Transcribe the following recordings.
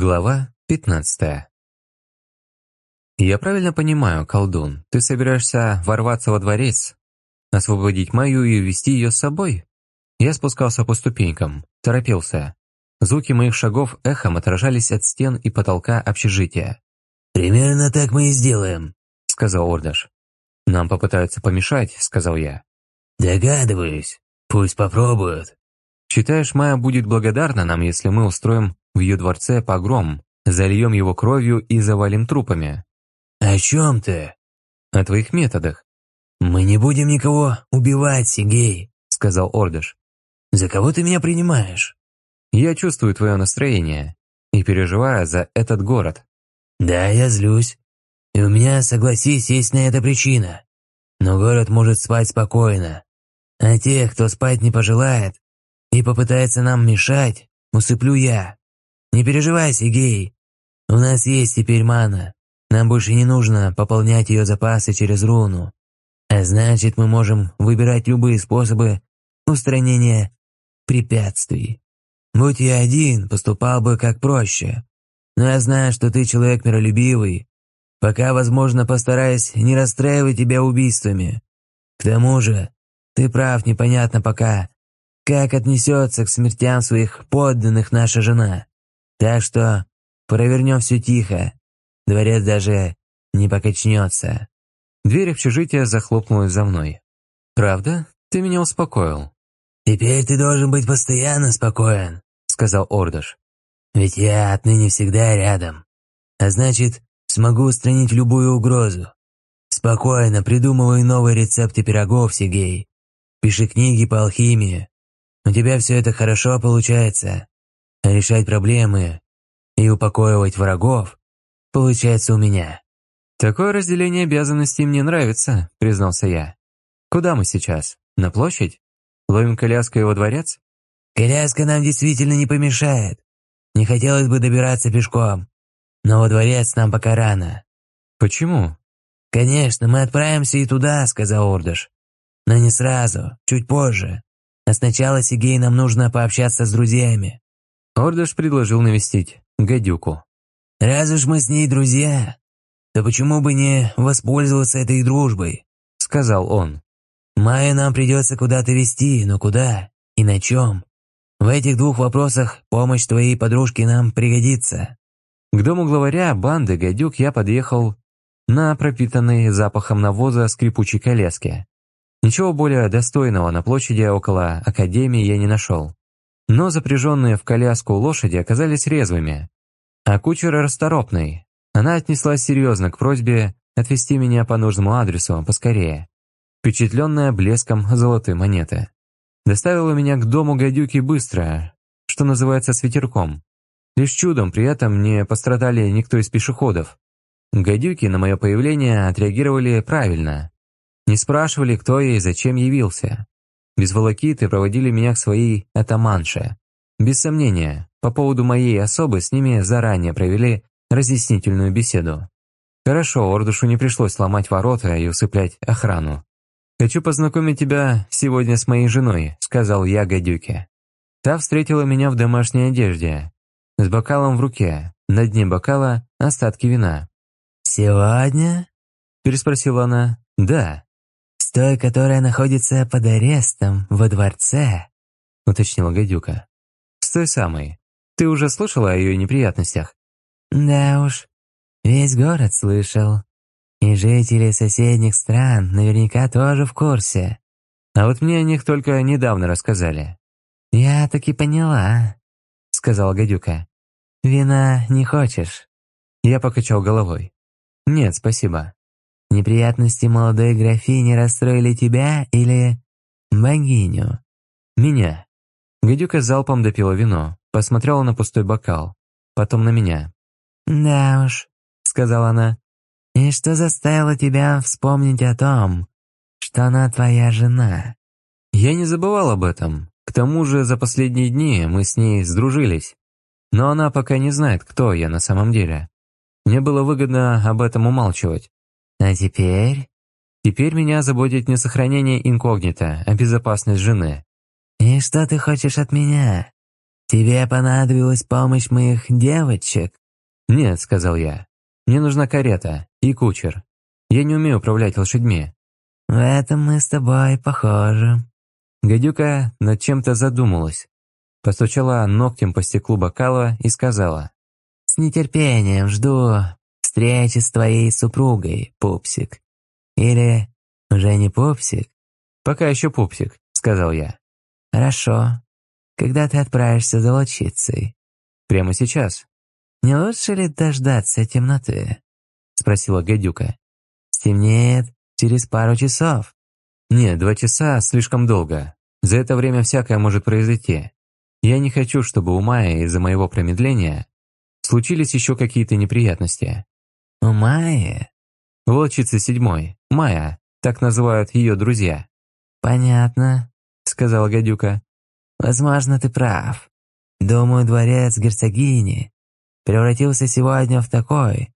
Глава 15. «Я правильно понимаю, колдун, ты собираешься ворваться во дворец, освободить Майю и увести ее с собой?» Я спускался по ступенькам, торопился. Звуки моих шагов эхом отражались от стен и потолка общежития. «Примерно так мы и сделаем», — сказал Ордаш. «Нам попытаются помешать», — сказал я. «Догадываюсь. Пусть попробуют». «Считаешь, Майя будет благодарна нам, если мы устроим в ее дворце погром, зальем его кровью и завалим трупами?» «О чем ты?» «О твоих методах». «Мы не будем никого убивать, Сигей», — сказал Ордаш. «За кого ты меня принимаешь?» «Я чувствую твое настроение и переживаю за этот город». «Да, я злюсь. И у меня, согласись, есть на это причина. Но город может спать спокойно. А тех, кто спать не пожелает и попытается нам мешать, усыплю я. Не переживай, Сигей. У нас есть теперь мана. Нам больше не нужно пополнять ее запасы через руну. А значит, мы можем выбирать любые способы устранения препятствий. Будь я один, поступал бы как проще. Но я знаю, что ты человек миролюбивый. Пока, возможно, постараюсь не расстраивать тебя убийствами. К тому же, ты прав, непонятно пока, как отнесется к смертям своих подданных наша жена. Так что провернем все тихо. Дворец даже не покачнется». Дверь общежития захлопнулась за мной. «Правда? Ты меня успокоил». «Теперь ты должен быть постоянно спокоен», — сказал Ордаш. «Ведь я отныне всегда рядом. А значит, смогу устранить любую угрозу. Спокойно придумывай новые рецепты пирогов, Сигей. Пиши книги по алхимии. У тебя все это хорошо получается. А решать проблемы и упокоивать врагов получается у меня». «Такое разделение обязанностей мне нравится», — признался я. «Куда мы сейчас? На площадь? Ловим коляску и во дворец?» «Коляска нам действительно не помешает. Не хотелось бы добираться пешком. Но во дворец нам пока рано». «Почему?» «Конечно, мы отправимся и туда», — сказал Ордаш. «Но не сразу, чуть позже. А сначала, Сигей, нам нужно пообщаться с друзьями». Ордаш предложил навестить гадюку. «Раз уж мы с ней друзья, то почему бы не воспользоваться этой дружбой?» — сказал он. «Майю нам придется куда-то везти, но куда и на чем? В этих двух вопросах помощь твоей подружки нам пригодится». К дому главаря банды гадюк я подъехал на пропитанной запахом навоза скрипучей коляске. Ничего более достойного на площади около академии я не нашел. Но запряженные в коляску лошади оказались резвыми, а кучер расторопный. Она отнеслась серьезно к просьбе отвезти меня по нужному адресу поскорее, впечатленная блеском золотой монеты. Доставила меня к дому гадюки быстро, что называется, с ветерком. Лишь чудом при этом не пострадали никто из пешеходов. Гадюки на мое появление отреагировали правильно. Не спрашивали, кто я и зачем явился. Без волокиты проводили меня к своей атаманше. Без сомнения, по поводу моей особы с ними заранее провели разъяснительную беседу. Хорошо, Ордушу не пришлось ломать ворота и усыплять охрану. «Хочу познакомить тебя сегодня с моей женой», — сказал я гадюке. Та встретила меня в домашней одежде, с бокалом в руке, на дне бокала остатки вина. «Сегодня?» — переспросила она. «Да». «С той, которая находится под арестом во дворце?» — уточнила гадюка. «С той самой. Ты уже слышала о ее неприятностях?» «Да уж, весь город слышал. И жители соседних стран наверняка тоже в курсе». «А вот мне о них только недавно рассказали». «Я таки поняла», — сказала гадюка. «Вина не хочешь?» Я покачал головой. «Нет, спасибо». «Неприятности молодой графини расстроили тебя или богиню?» «Меня». Гадюка залпом допила вино, посмотрела на пустой бокал, потом на меня. «Да уж», — сказала она. «И что заставило тебя вспомнить о том, что она твоя жена?» Я не забывал об этом. К тому же за последние дни мы с ней сдружились. Но она пока не знает, кто я на самом деле. Мне было выгодно об этом умалчивать. «А теперь?» «Теперь меня заботит не сохранение инкогнито, а безопасность жены». «И что ты хочешь от меня? «Тебе понадобилась помощь моих девочек?» «Нет», — сказал я. «Мне нужна карета и кучер. Я не умею управлять лошадьми». «В этом мы с тобой похожи». Гадюка над чем-то задумалась, постучала ногтем по стеклу бокала и сказала: «С нетерпением жду встречи с твоей супругой, пупсик. Или уже не пупсик?» «Пока еще пупсик», — сказал я. «Хорошо. Когда ты отправишься за волчицей?» «Прямо сейчас». «Не лучше ли дождаться темноты?» — спросила гадюка. «Стемнеет через пару часов». «Нет, 2 часа слишком долго. За это время всякое может произойти. Я не хочу, чтобы у Майи из-за моего промедления случились еще какие-то неприятности». «У Майи?» «Волчица 7, Майя, так называют ее друзья». «Понятно», — сказала гадюка. «Возможно, ты прав. Думаю, дворец герцогини превратился сегодня в такой.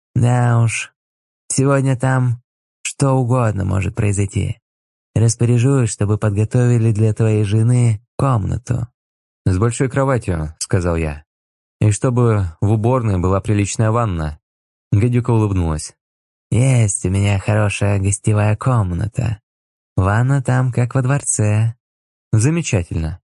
Да уж, сегодня там что угодно может произойти. Распоряжусь, чтобы подготовили для твоей жены комнату». «С большой кроватью», — сказал я. «И чтобы в уборной была приличная ванна». Гадюка улыбнулась. «Есть у меня хорошая гостевая комната. Ванна там, как во дворце». «Замечательно».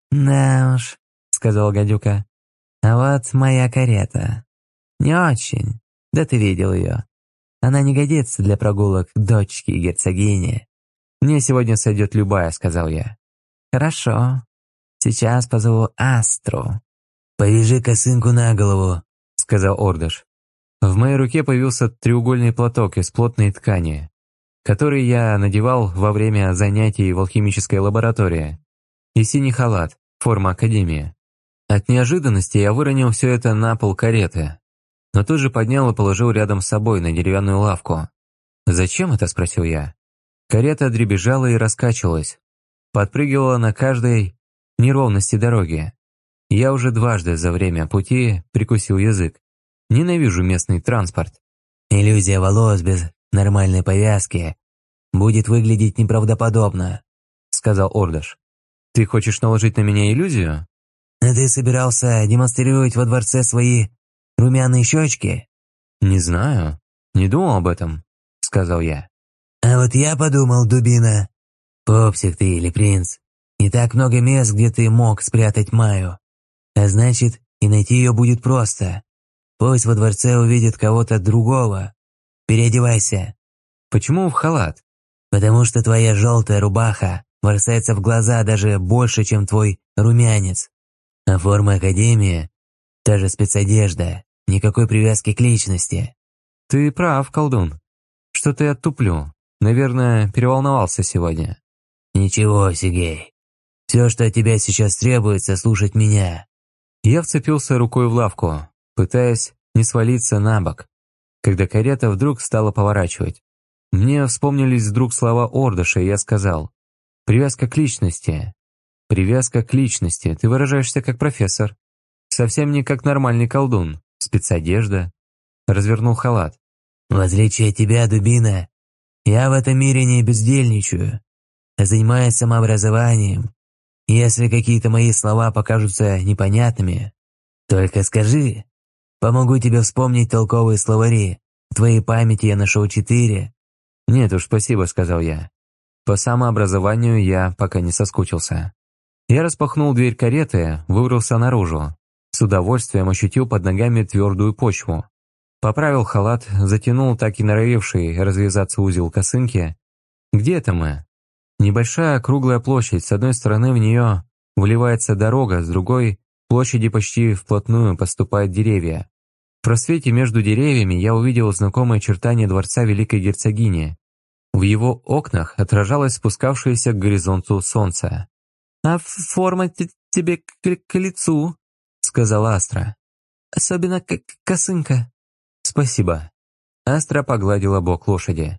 «Да уж», — сказала гадюка. «А вот моя карета. Не очень. Да ты видел ее. Она не годится для прогулок дочки герцогини». «Мне сегодня сойдет любая», — сказал я. «Хорошо. Сейчас позову Астру». «Повяжи косынку на голову», — сказал Ордыш. В моей руке появился треугольный платок из плотной ткани, который я надевал во время занятий в алхимической лаборатории, и синий халат, форма академии. От неожиданности я выронил все это на пол кареты, но тут же поднял и положил рядом с собой на деревянную лавку. «Зачем это?» – спросил я. Карета дребезжала и раскачивалась, подпрыгивала на каждой неровности дороги. Я уже дважды за время пути прикусил язык. Ненавижу местный транспорт. «Иллюзия волос без нормальной повязки будет выглядеть неправдоподобно», — сказал Ордыш. «Ты хочешь наложить на меня иллюзию?» «А ты собирался демонстрировать во дворце свои румяные щечки?» «Не знаю. Не думал об этом», — сказал я. «А вот я подумал, дубина. Пупсик ты или принц. Не так много мест, где ты мог спрятать Майю. А значит, и найти ее будет просто. Пусть во дворце увидит кого-то другого. Переодевайся». «Почему в халат?» «Потому что твоя желтая рубаха бросается в глаза даже больше, чем твой румянец. А форма академии – та же спецодежда, никакой привязки к личности». «Ты прав, колдун. Что-то я туплю. Наверное, переволновался сегодня». «Ничего, Сигей. Все, что от тебя сейчас требуется, слушать меня». Я вцепился рукой в лавку, пытаясь не свалиться на бок, когда карета вдруг стала поворачивать. Мне вспомнились вдруг слова Ордыша, и я сказал: «Привязка к личности. Привязка к личности. Ты выражаешься как профессор. Совсем не как нормальный колдун. Спецодежда». Развернул халат. «В отличие от тебя, дубина, я в этом мире не бездельничаю, а занимаюсь самообразованием. Если какие-то мои слова покажутся непонятными, только скажи. Помогу тебе вспомнить толковые словари. В твоей памяти я нашел 4. «Нет уж, спасибо», — сказал я. По самообразованию я пока не соскучился. Я распахнул дверь кареты, выбрался наружу. С удовольствием ощутил под ногами твердую почву. Поправил халат, затянул так и норовевший развязаться узел косынки. Где это мы? Небольшая круглая площадь, с одной стороны в нее вливается дорога, с другой – площади почти вплотную поступают деревья. В просвете между деревьями я увидел знакомые очертания дворца Великой Герцогини. В его окнах отражалось спускавшееся к горизонту солнце. «А форма тебе к лицу», — сказала Астра. «Особенно косынка». «Спасибо». Астра погладила бок лошади.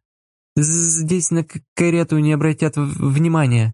«Здесь на карету не обратят внимания.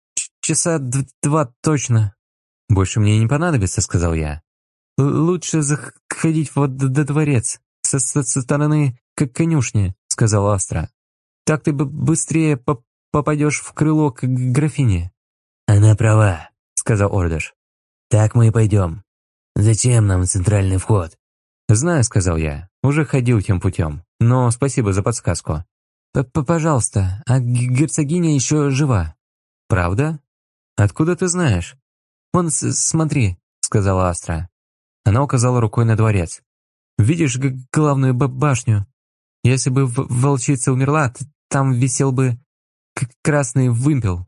Часа 2 точно». «Больше мне не понадобится», — сказал я. «Лучше заходить во дворец, со стороны конюшни», — сказала Астра. «Так ты быстрее попадешь в крыло к графине». «Она права», — сказал Ордыш. Так мы и пойдем. Зачем нам центральный вход? «Знаю», — сказал я, — «уже ходил тем путем, но спасибо за подсказку». «Пожалуйста, а герцогиня еще жива». «Правда? Откуда ты знаешь?» «Вон, смотри», — сказала Астра. Она указала рукой на дворец. «Видишь главную башню? Если бы волчица умерла, там висел бы красный вымпел.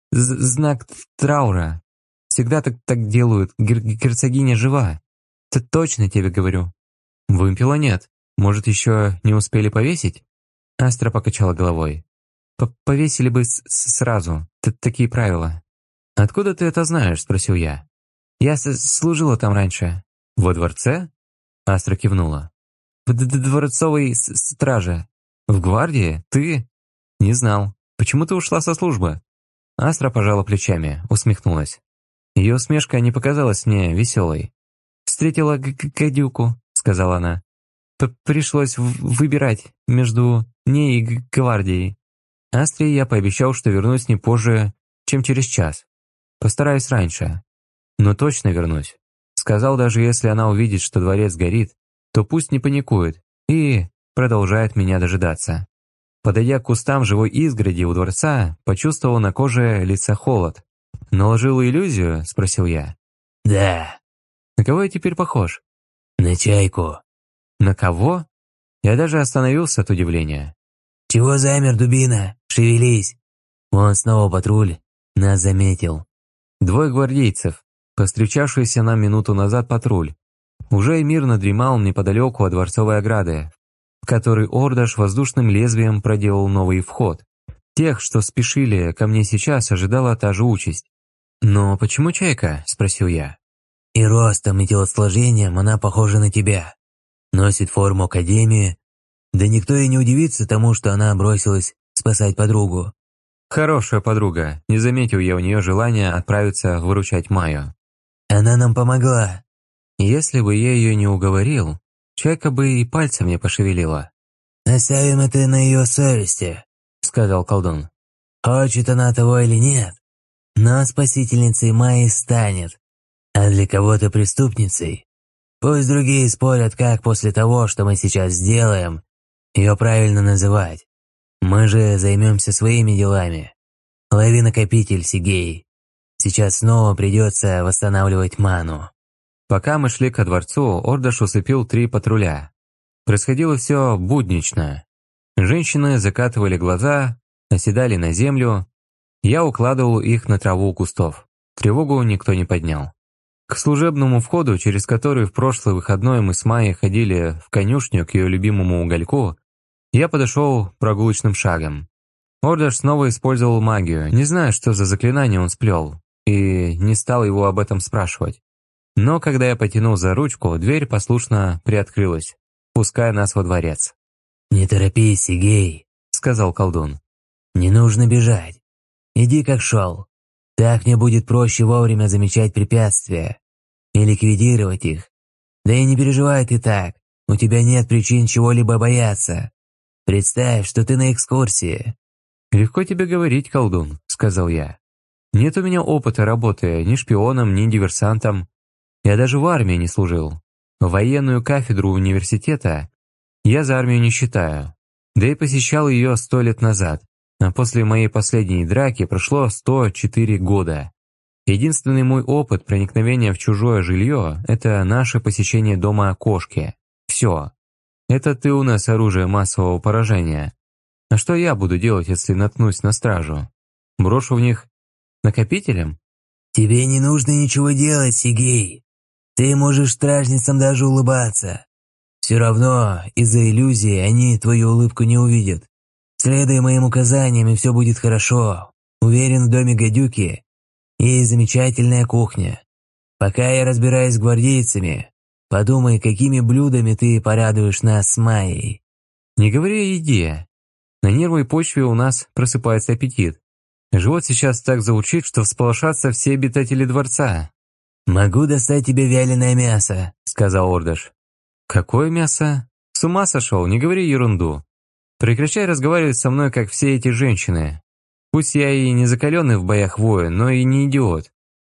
Знак траура. Всегда так делают. Герцогиня жива. Точно тебе говорю». «Вымпела нет. Может, еще не успели повесить?» Астра покачала головой. «Повесили бы сразу. Такие правила». «Откуда ты это знаешь?» – спросил я. «Я служила там раньше». «Во дворце?» Астра кивнула. «В дворцовой страже». «В гвардии? Ты?» «Не знал. Почему ты ушла со службы?» Астра пожала плечами, усмехнулась. Ее усмешка не показалась мне веселой. «Встретила гадюку», — сказала она. «Пришлось выбирать между ней и гвардией». Астре я пообещал, что вернусь не позже, чем через час. Постараюсь раньше. Но точно вернусь. Сказал, даже если она увидит, что дворец горит, то пусть не паникует и продолжает меня дожидаться. Подойдя к кустам живой изгороди у дворца, почувствовал на коже лица холод. «Наложил иллюзию?» – спросил я. «Да». «На кого я теперь похож?» «На чайку». «На кого?» Я даже остановился от удивления. «Чего замер, дубина? Шевелись!» Вон снова патруль. Нас заметил. 2 гвардейцев, повстречавшийся нам минуту назад патруль, уже мирно дремал неподалеку от дворцовой ограды, в которой Ордаш воздушным лезвием проделал новый вход. Тех, что спешили ко мне сейчас, ожидала та же участь. «Но почему чайка?» – спросил я. «И ростом, и телосложением она похожа на тебя. Носит форму академии. Да никто и не удивится тому, что она бросилась спасать подругу». «Хорошая подруга», не заметил я у нее желания отправиться выручать Майю. «Она нам помогла». Если бы я ее не уговорил, чайка бы и пальцем не пошевелила. «Оставим это на ее совести», — сказал колдун. «Хочет она того или нет, но спасительницей Майи станет, а для кого-то преступницей. Пусть другие спорят, как после того, что мы сейчас сделаем, ее правильно называть. Мы же займемся своими делами. Лови накопитель, Сигей. Сейчас снова придется восстанавливать ману». Пока мы шли ко дворцу, Ордаш усыпил 3 патруля. Происходило все буднично. Женщины закатывали глаза, оседали на землю. Я укладывал их на траву у кустов. Тревогу никто не поднял. К служебному входу, через который в прошлый выходной мы с Майей ходили в конюшню к ее любимому угольку, я подошел прогулочным шагом. Ордаш снова использовал магию, не знаю, что за заклинание он сплел, и не стал его об этом спрашивать. Но когда я потянул за ручку, дверь послушно приоткрылась, пуская нас во дворец. «Не торопись, Сигей», — сказал колдун. «Не нужно бежать. Иди как шел. Так мне будет проще вовремя замечать препятствия и ликвидировать их. Да и не переживай ты так, у тебя нет причин чего-либо бояться. Представь, что ты на экскурсии». «Легко тебе говорить, колдун», — сказал я. «Нет у меня опыта работы ни шпионом, ни диверсантом. Я даже в армии не служил. Военную кафедру университета я за армию не считаю. Да и посещал ее 100 лет назад, а после моей последней драки прошло 104 года. Единственный мой опыт проникновения в чужое жилье – это наше посещение дома кошки. Все. Это ты у нас оружие массового поражения. А что я буду делать, если наткнусь на стражу? Брошу в них накопителем?» «Тебе не нужно ничего делать, Сигей. Ты можешь стражницам даже улыбаться. Все равно из-за иллюзии они твою улыбку не увидят. Следуй моим указаниям, и все будет хорошо. Уверен, в доме гадюки есть замечательная кухня. Пока я разбираюсь с гвардейцами, подумай, какими блюдами ты порадуешь нас с Майей». «Не говори о еде. На нервной почве у нас просыпается аппетит. Живот сейчас так заурчит, что всполошатся все обитатели дворца». «Могу достать тебе вяленое мясо», — сказал Ордаш. «Какое мясо? С ума сошел, не говори ерунду. Прекращай разговаривать со мной, как все эти женщины. Пусть я и не закаленный в боях воин, но и не идиот.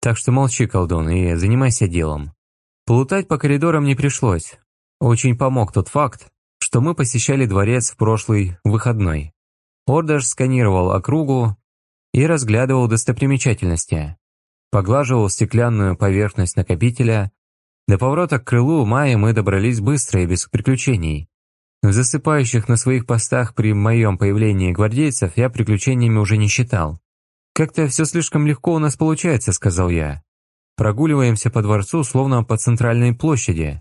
Так что молчи, колдун, и занимайся делом. Плутать по коридорам не пришлось. Очень помог тот факт, что мы посещали дворец в прошлый выходной. Ордаш сканировал округу и разглядывал достопримечательности. Поглаживал стеклянную поверхность накопителя. До поворота к крылу Майи мы добрались быстро и без приключений. Засыпающих на своих постах при моем появлении гвардейцев я приключениями уже не считал. «Как-то все слишком легко у нас получается», — сказал я. «Прогуливаемся по дворцу, словно по центральной площади».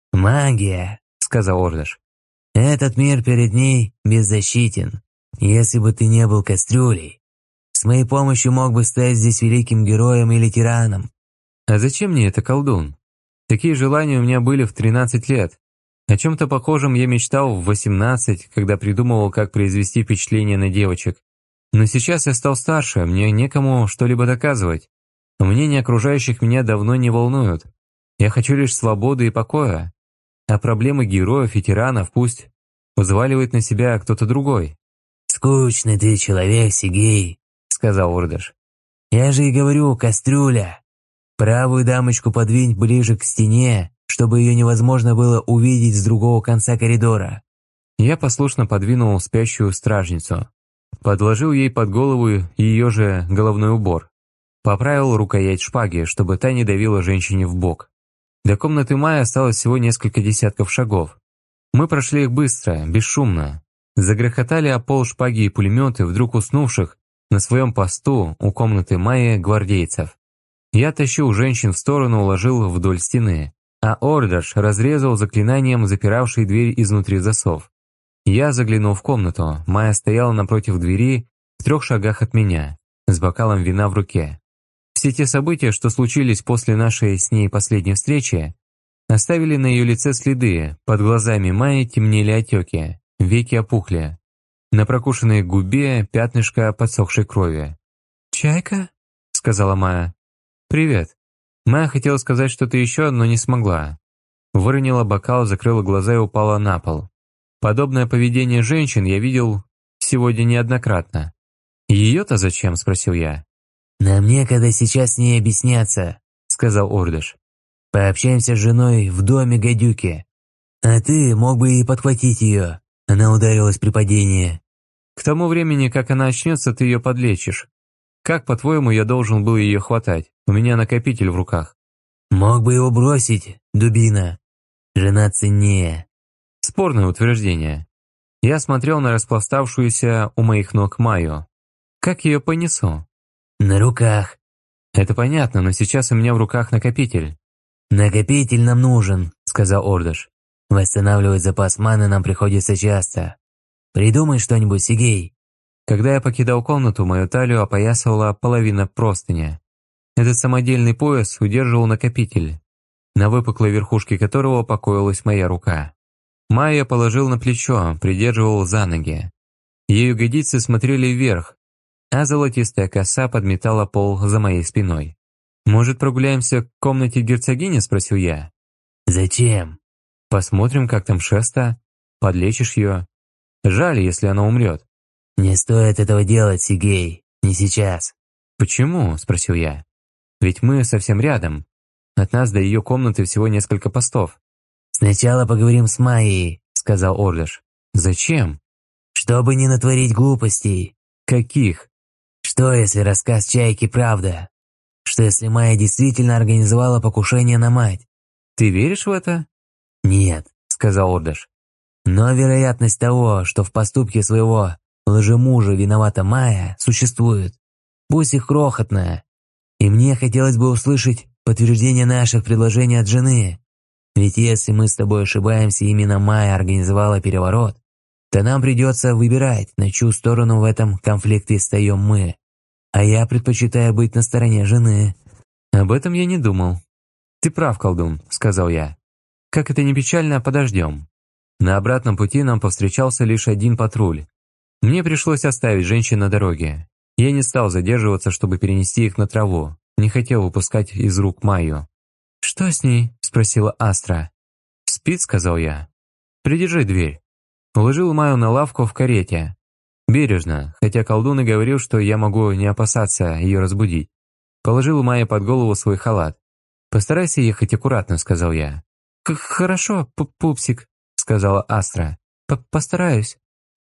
«Магия», — сказал Ордаш. «Этот мир перед ней беззащитен. Если бы ты не был кастрюлей, с моей помощью мог бы стать здесь великим героем или тираном». «А зачем мне это, колдун? Такие желания у меня были в 13 лет. О чем-то похожем я мечтал в 18, когда придумывал, как произвести впечатление на девочек. Но сейчас я стал старше, мне некому что-либо доказывать. Мнения окружающих меня давно не волнуют. Я хочу лишь свободы и покоя. А проблемы героев и тиранов пусть взваливает на себя кто-то другой». «Скучный ты человек, Сигей», — сказал Ордаш. «Я же и говорю, кастрюля. Правую дамочку подвинь ближе к стене, чтобы ее невозможно было увидеть с другого конца коридора». Я послушно подвинул спящую стражницу. Подложил ей под голову ее же головной убор. Поправил рукоять шпаги, чтобы та не давила женщине в бок. До комнаты Майи осталось всего несколько десятков шагов. Мы прошли их быстро, бесшумно. Загрохотали о пол шпаги и пулеметы вдруг уснувших на своем посту у комнаты Майи гвардейцев. Я тащил женщин в сторону, уложил вдоль стены, а Ордаш разрезал заклинанием запиравший дверь изнутри засов. Я заглянул в комнату. Майя стояла напротив двери в 3 шагах от меня, с бокалом вина в руке. Все те события, что случились после нашей с ней последней встречи, оставили на ее лице следы. Под глазами Майи темнели отеки, веки опухли. На прокушенной губе пятнышко подсохшей крови. «Чайка?» — сказала Майя. «Привет». Майя хотела сказать что-то еще, но не смогла. Выронила бокал, закрыла глаза и упала на пол. Подобное поведение женщин я видел сегодня неоднократно. «Ее-то зачем?» – спросил я. «Нам некогда сейчас с ней объясняться», — сказал Ордаш. «Пообщаемся с женой в доме гадюки. А ты мог бы и подхватить ее. Она ударилась при падении». «К тому времени, как она очнется, ты ее подлечишь. Как, по-твоему, я должен был ее хватать? У меня накопитель в руках». «Мог бы его бросить, дубина. Жена ценнее». Спорное утверждение. Я смотрел на распластавшуюся у моих ног Майю. Как ее понесу? «На руках». Это понятно, но сейчас у меня в руках накопитель. «Накопитель нам нужен», — сказал Ордаш. «Восстанавливать запас маны нам приходится часто. Придумай что-нибудь, Сигей». Когда я покидал комнату, мою талию опоясывала половина простыня. Этот самодельный пояс удерживал накопитель, на выпуклой верхушке которого покоилась моя рука. Майя положил на плечо, придерживал за ноги. Ее ягодицы смотрели вверх, а золотистая коса подметала пол за моей спиной. «Может, прогуляемся к комнате герцогини?» – спросил я. «Зачем?» «Посмотрим, как там Шеста. Подлечишь ее. Жаль, если она умрет». «Не стоит этого делать, Сигей. Не сейчас». «Почему?» – спросил я. «Ведь мы совсем рядом. От нас до ее комнаты всего несколько постов». «Сначала поговорим с Майей», — сказал Ордаш. «Зачем?» «Чтобы не натворить глупостей». «Каких?» «Что, если рассказ Чайки правда? Что, если Майя действительно организовала покушение на мать?» «Ты веришь в это?» «Нет», — сказал Ордаш. «но вероятность того, что в поступке своего лжемужа виновата Майя, существует. Пусть и крохотная. И мне хотелось бы услышать подтверждение наших предложений от жены. Ведь если мы с тобой ошибаемся, именно Майя организовала переворот, то нам придется выбирать, на чью сторону в этом конфликте встаем мы. А я предпочитаю быть на стороне жены». «Об этом я не думал». «Ты прав, колдун», — сказал я. «Как это ни печально, подождем». На обратном пути нам повстречался лишь один патруль. Мне пришлось оставить женщин на дороге. Я не стал задерживаться, чтобы перенести их на траву. Не хотел выпускать из рук Майю. «Что с ней?» – спросила Астра. «Спит», – сказал я. «Придержи дверь». Уложил Майю на лавку в карете. Бережно, хотя колдун и говорил, что я могу не опасаться ее разбудить. Положил Майя под голову свой халат. «Постарайся ехать аккуратно», — сказал я. «Хорошо, пупсик», — сказала Астра. «Постараюсь».